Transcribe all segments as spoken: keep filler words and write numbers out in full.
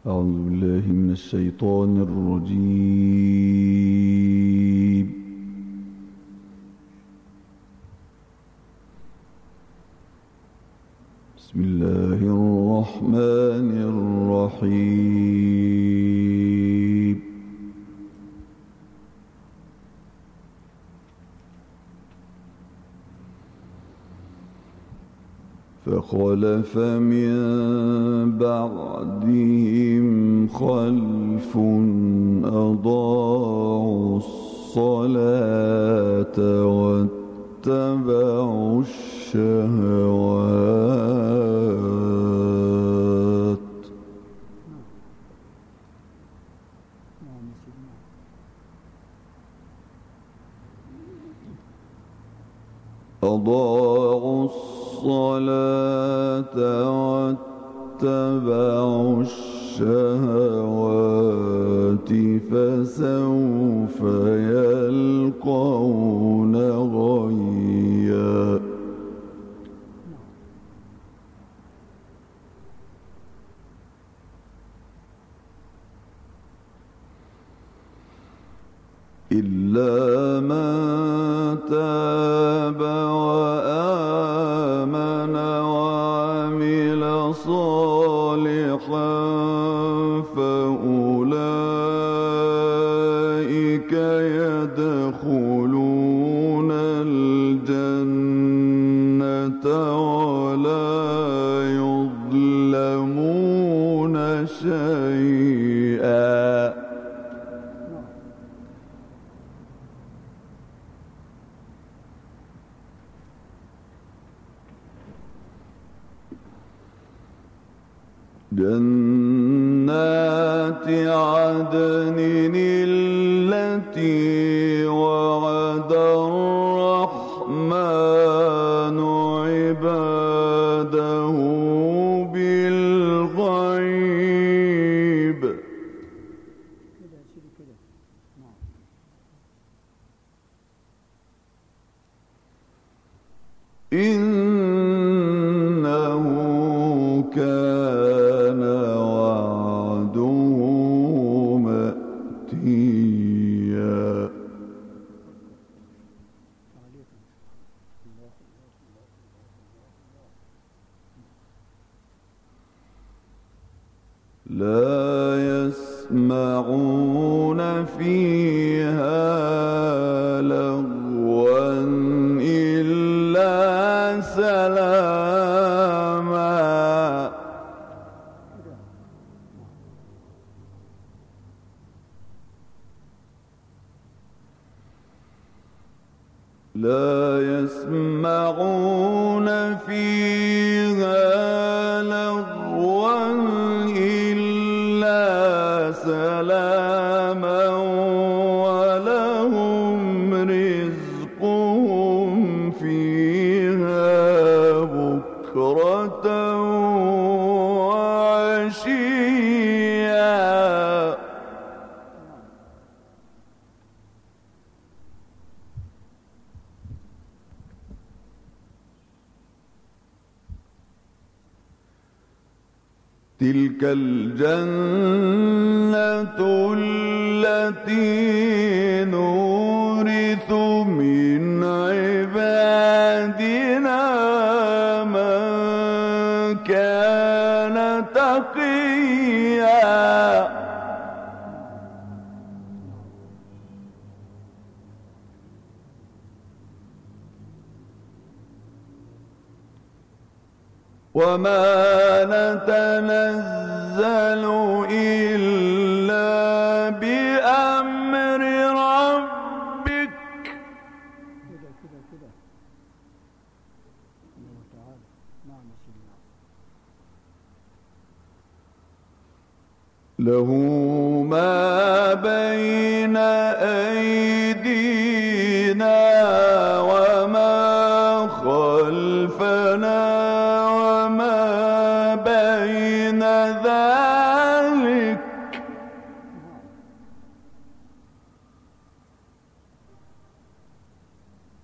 أعوذ بالله من الشيطان الرجيم. بسم الله الرحمن الرحيم. فخلف من بعدهم خلف أضاعوا الصلاة واتبعوا الشهوات أضاعوا الصلاة واتبعوا الشهوات فسوف يلقون غيا. إلا من تاب وآمن وعمل صالحا فأولئك يدخلون الجنة ولا يظلمون شيئا. جنات عدن التي وعد الرحمن عباده بالغيب. إنه كان وعده مأتيا. لا يسمعون فيها لغوا إلا سلاما. لا يسمعون فيها لغوا إلا سلاما ولهم رزقهم فيها بكرة وعشيا. تلك الجنة التي نورث من عبادنا من كان تقيا. وما نتنزل إلا بأمر ربك له ما بين أيدينا وما خلفنا وما بين ذلك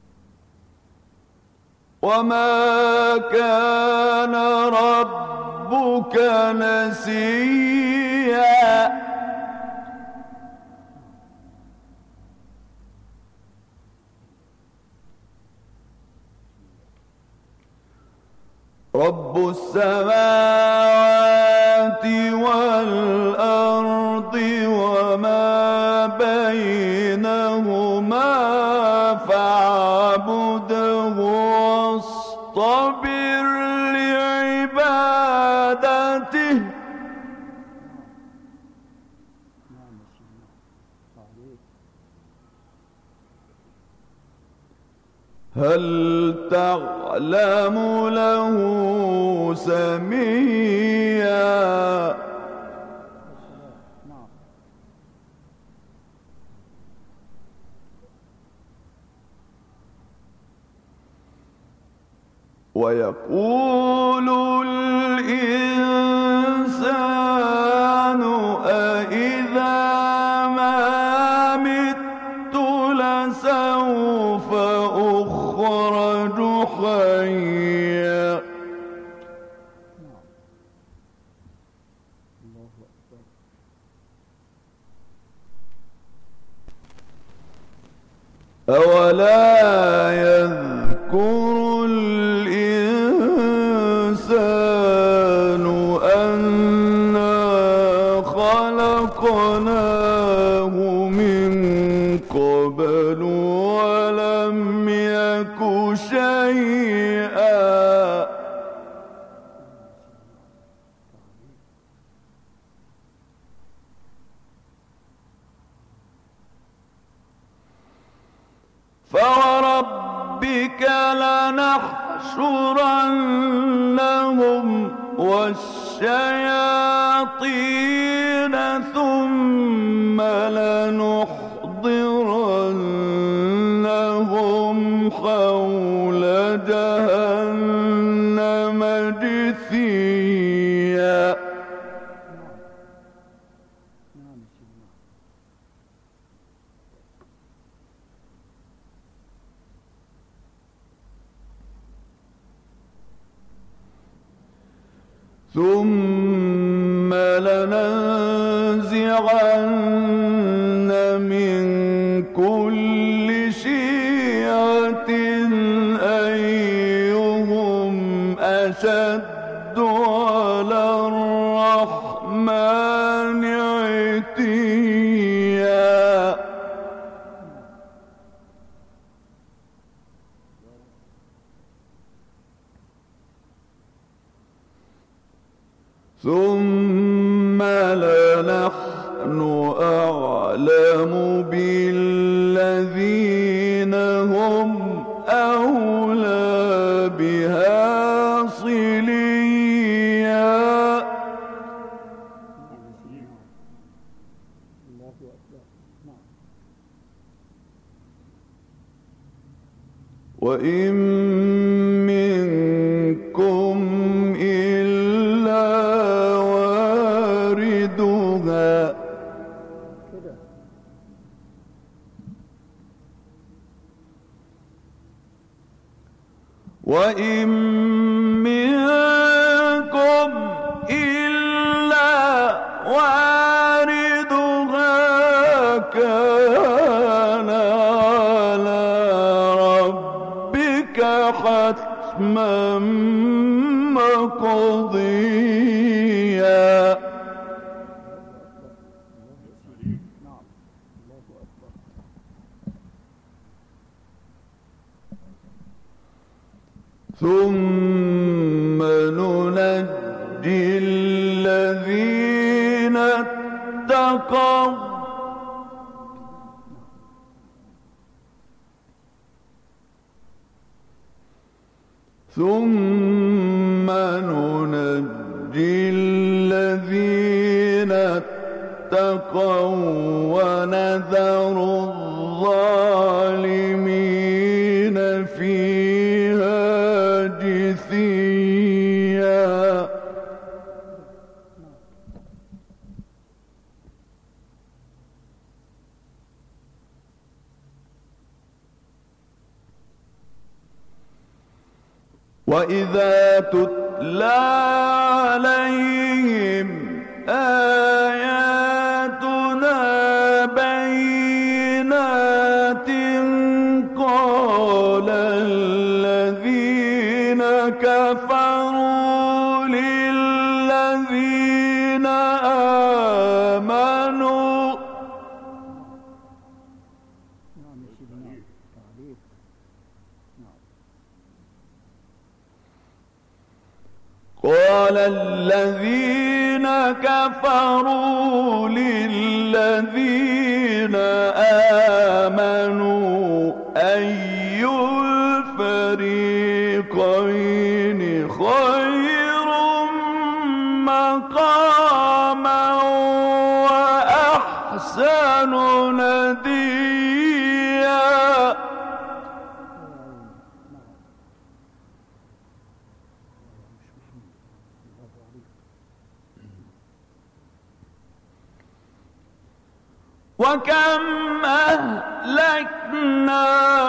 وما كان ربك ربك نسيا رب السماوات والأرض وما بينهما فاعبده واصطبر لعبادته هل تعلم له سميا ويقول الإنسان أإذا ما مت لسوف أخرج حيا أولا يذكر الإنسان أنا خلقناه من قبل ولم يك شيئا فوربك لنحشرنهم والشياطين ثم لنحضرنهم حول جهنم جثيا ثم لننزعن من كل شيعة أيهم أشد على الرحمن عتيا ثم لنحن أعلم بالذين هم أولى بها صليا وإن منكم إلا واردها وإن منكم إلا واردها كان على ربك حتما مقضيا ثم ننجي الذين اتقوا ثم ننجي الذين اتقوا ونذر الظالمين فيها جثيا وإذا تتلى تتلى عليهم آياتنا بينات قال الذين كفروا للذين آمنوا قال الذين كفروا للذين آمنوا أي الفريقين خير مقاما وأحسن نديا وكم أهلكنا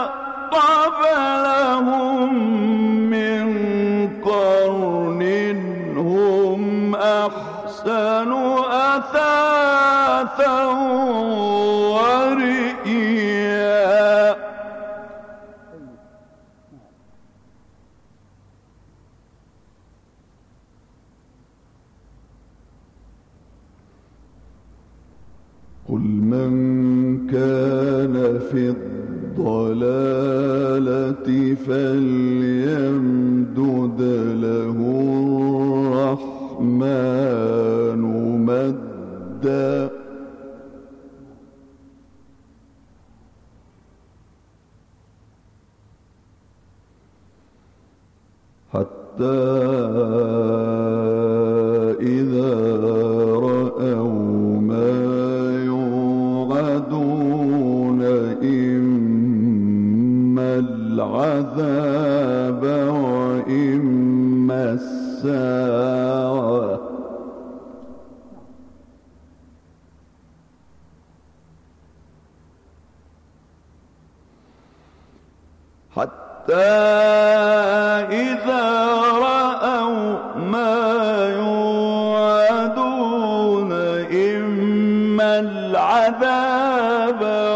قبلهم من قرن هم أحسن أثاثا ورئيا قل من كان في الضلالة فليمدد له الرحمن مدا حتى إذا رأوا ما يوعدون إما العذاب وإما الساعة حتى إذا رأوا ما يوعدون إما العذاب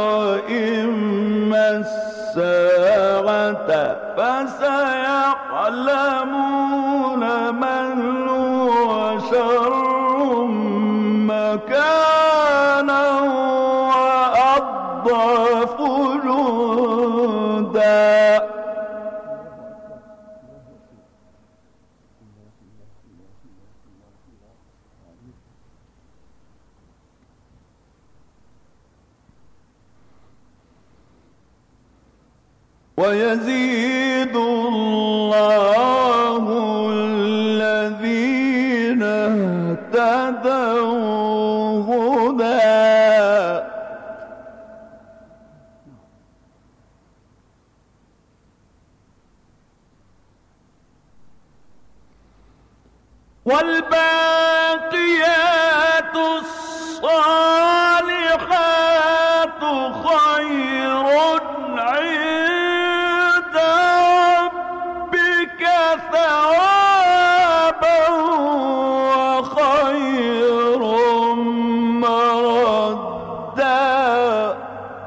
وإما الساعة فسيعلمون من هو شر مكانا وأضعف جندا ويزيد الله الذين اهتدوا هدى والباقيات الصالحات خير عند ربك ثوابا وخير مردا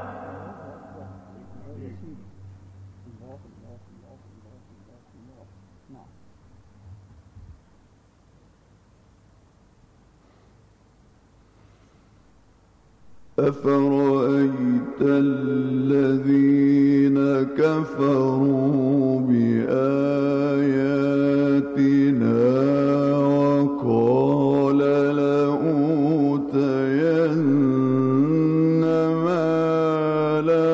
أفرأيت الذين كفروا بآياتنا وقال لأوتين مالا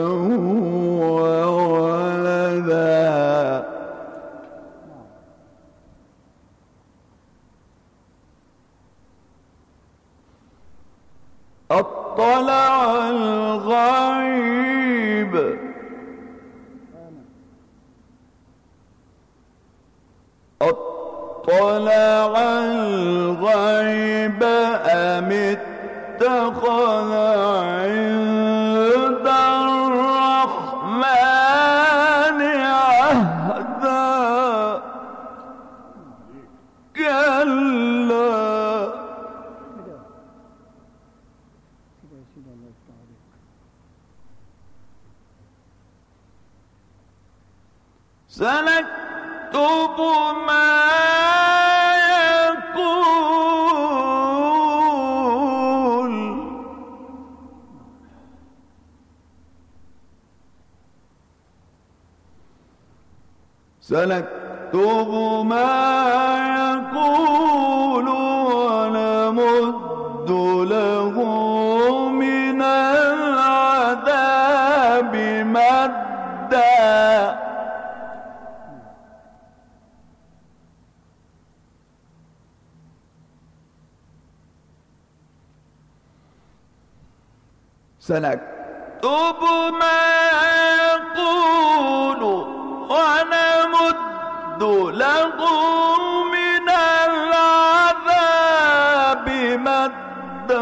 وولدا اطلع الغيب اطلع الغيب أم اتخذ عند الرحمن عهدا سنكتب ما يقول سنكتب ما يقول ونمد له من العذاب مدا سنكتب ما يقول ونمد له من العذاب مدا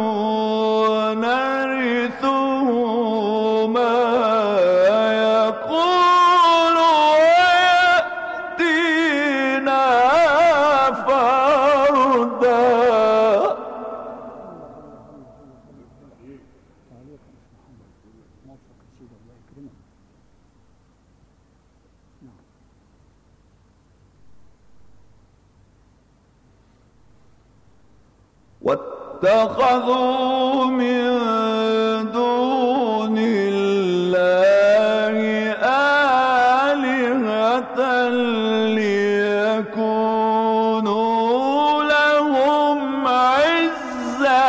ونرثه ما يقول ويأتينا فردا. واتخذوا من دون الله آلهة ليكونوا لهم عزا.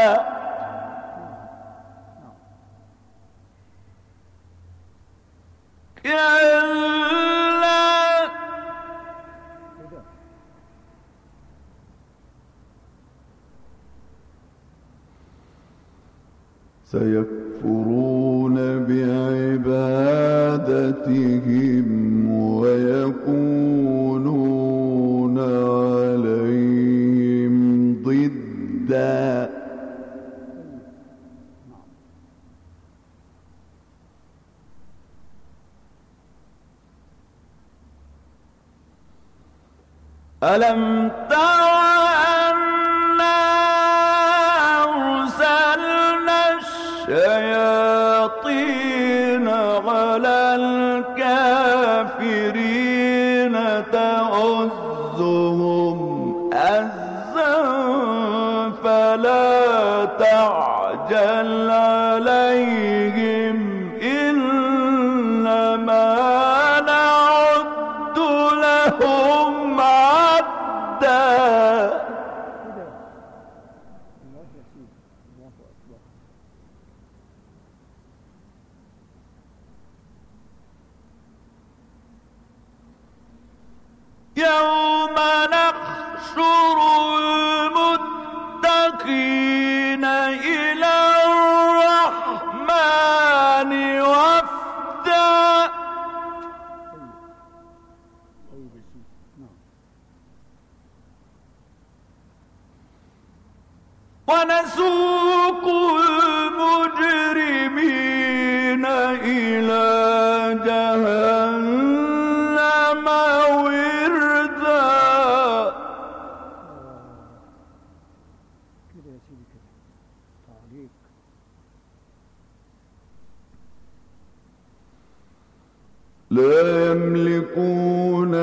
سيكفرون بعبادتهم ويكونون عليهم ضدا. ألم تر الشياطين على الكافرين تؤزهم أزا فلا تعجل عليهم إنما نعد لهم عدا. يوم نحشر المتقين إلى الرحمن وفدا. ونسوق المجرمين إلى جهنم وردا. لا يملكون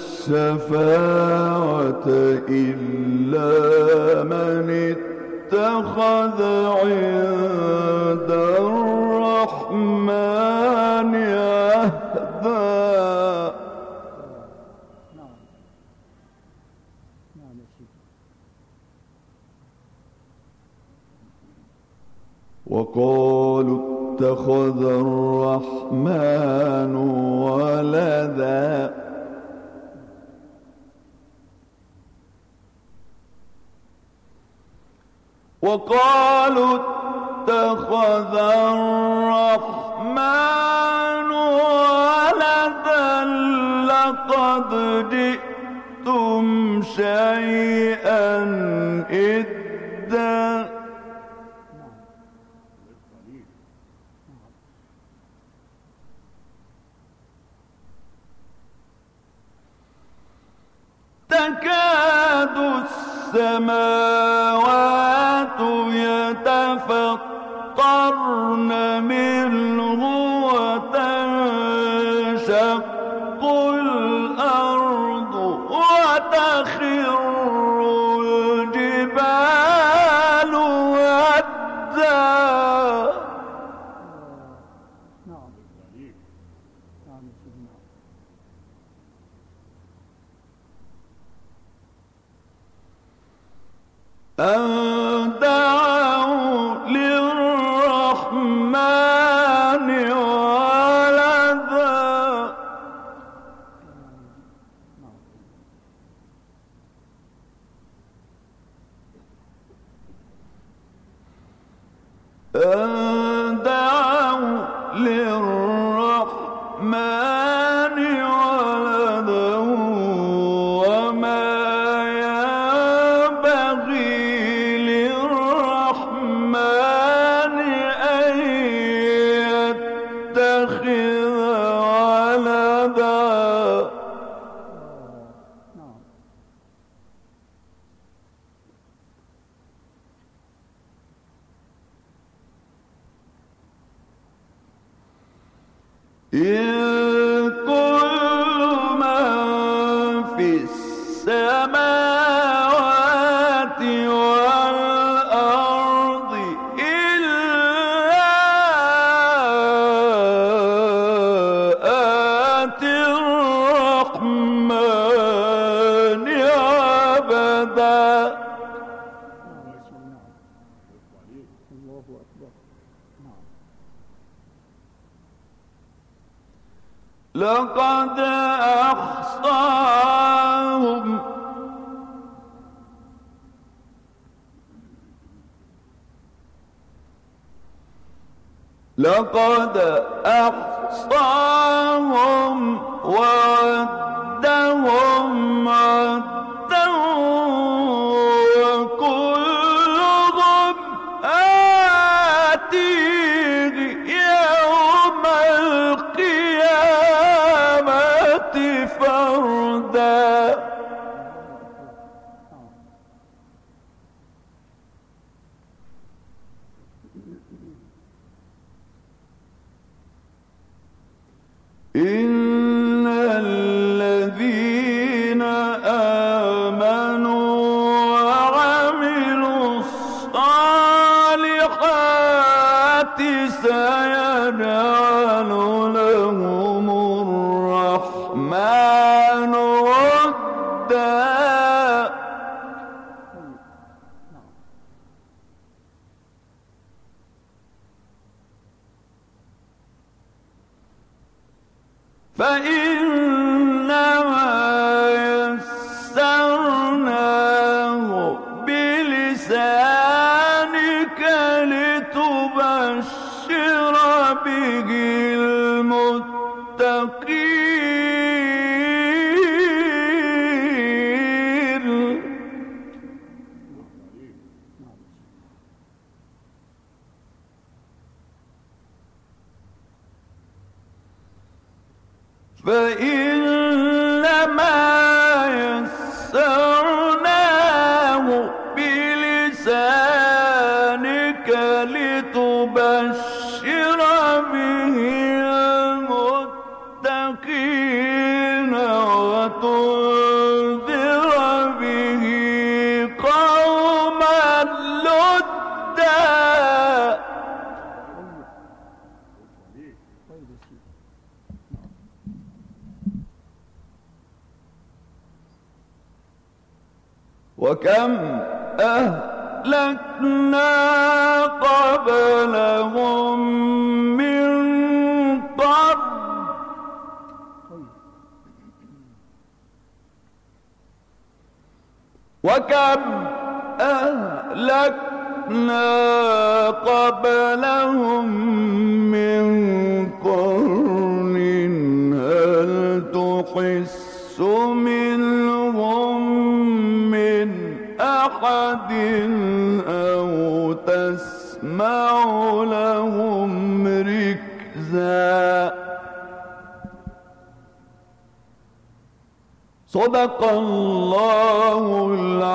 الشفاعة إلا من اتخذ عند الرحمن عهدا. وقالوا اتخذ الرحمن ولدا. وقالوا اتخذ الرحمن ولدا لقد جئتم شيئا إدا. تكاد السماوات يتفطرن منه وتنشق أن دعوا للرحمن ولدا أن دعوا للرحمن ولدا وما ينبغي للرحمن أن يتخذ ولدا إن كل من في السماوات والأرض إلا آتي الرحمن عبدا. لقد أحصاهم لقد أحصاهم وعدهم عدا وكلهم آتيه يوم القيامة فردا. إن الذين آمنوا وعملوا الصالحات سيجعل لهم الرحمن ودا. فإنما يسرناه بلسانك لتبشر به المتقين. فإنما يسرناه بلسانك لتبشر به المتقين وتنذر به قوما لدا. وكم أهلكنا قبلهم من قرن وكم أهلكنا قبلهم من قرن هل تحس منهم من أحد أو تسمع لهم ركزا. صدق الله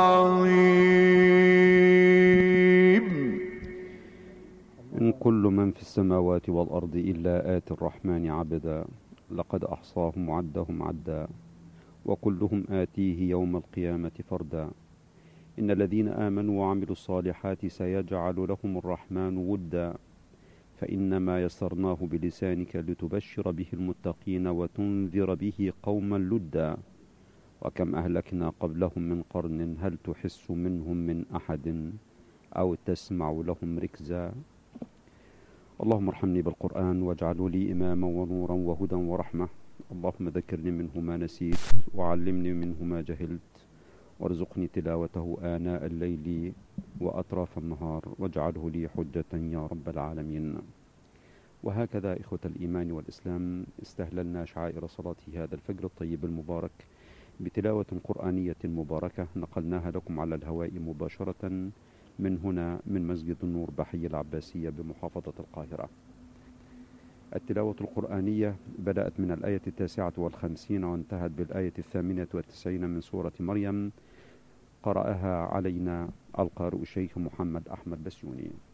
العظيم. إن كل من في السماوات والأرض إلا آتي الرحمن عبدا. لقد أحصاهم وعدهم عدا وكلهم آتيه يوم القيامة فردا. إن الذين آمنوا وعملوا الصالحات سيجعل لهم الرحمن ودا. فإنما يسرناه بلسانك لتبشر به المتقين وتنذر به قوما لدا. وكم أهلكنا قبلهم من قرن هل تحس منهم من أحد أو تسمع لهم ركزا. اللهم ارحمني بالقرآن واجعله لي إماما ونورا وهدى ورحمة. اللهم ذكرني منه ما نسيت وعلمني منه ما جهلت وارزقني تلاوته آناء الليل وأطراف النهار واجعله لي حجة يا رب العالمين. وهكذا إخوة الإيمان والإسلام استهللنا شعائر صلاة هذا الفجر الطيب المبارك بتلاوة قرآنية مباركة نقلناها لكم على الهواء مباشرة من هنا من مسجد النور بحي العباسية بمحافظة القاهرة. التلاوة القرآنية بدأت من الآية التاسعة والخمسين وانتهت بالآية الثامنة والتسعين من سورة مريم، قرأها علينا القارئ الشيخ محمد أحمد بسيوني.